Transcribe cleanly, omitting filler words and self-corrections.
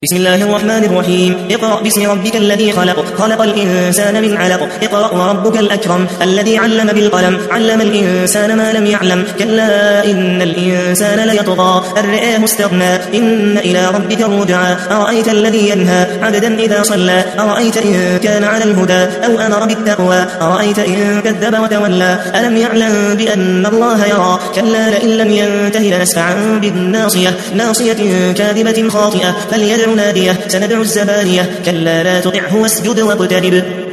بسم الله الرحمن الرحيم. اقرأ باسم ربك الذي خلق، خلق الإنسان من علق. اقرأ وربك الأكرم الذي علم بالقلم، علم الإنسان ما لم يعلم. كلا إن الإنسان ليطغى أن رآه استغنى، إن إلى ربك الرجعى. أرأيت الذي ينهى عبدا إذا صلى، أرأيت إن كان على الهدى أو أمر بالتقوى، أرأيت إن كذب وتولى. ألم يعلم بأن الله يرى، كلا لئن لم ينته لنسفعا بالناصية، ناصية كاذبة خاطئة، فليدع ناديه سندع الزبانية. كلا لا تطعه واسجد واقترب.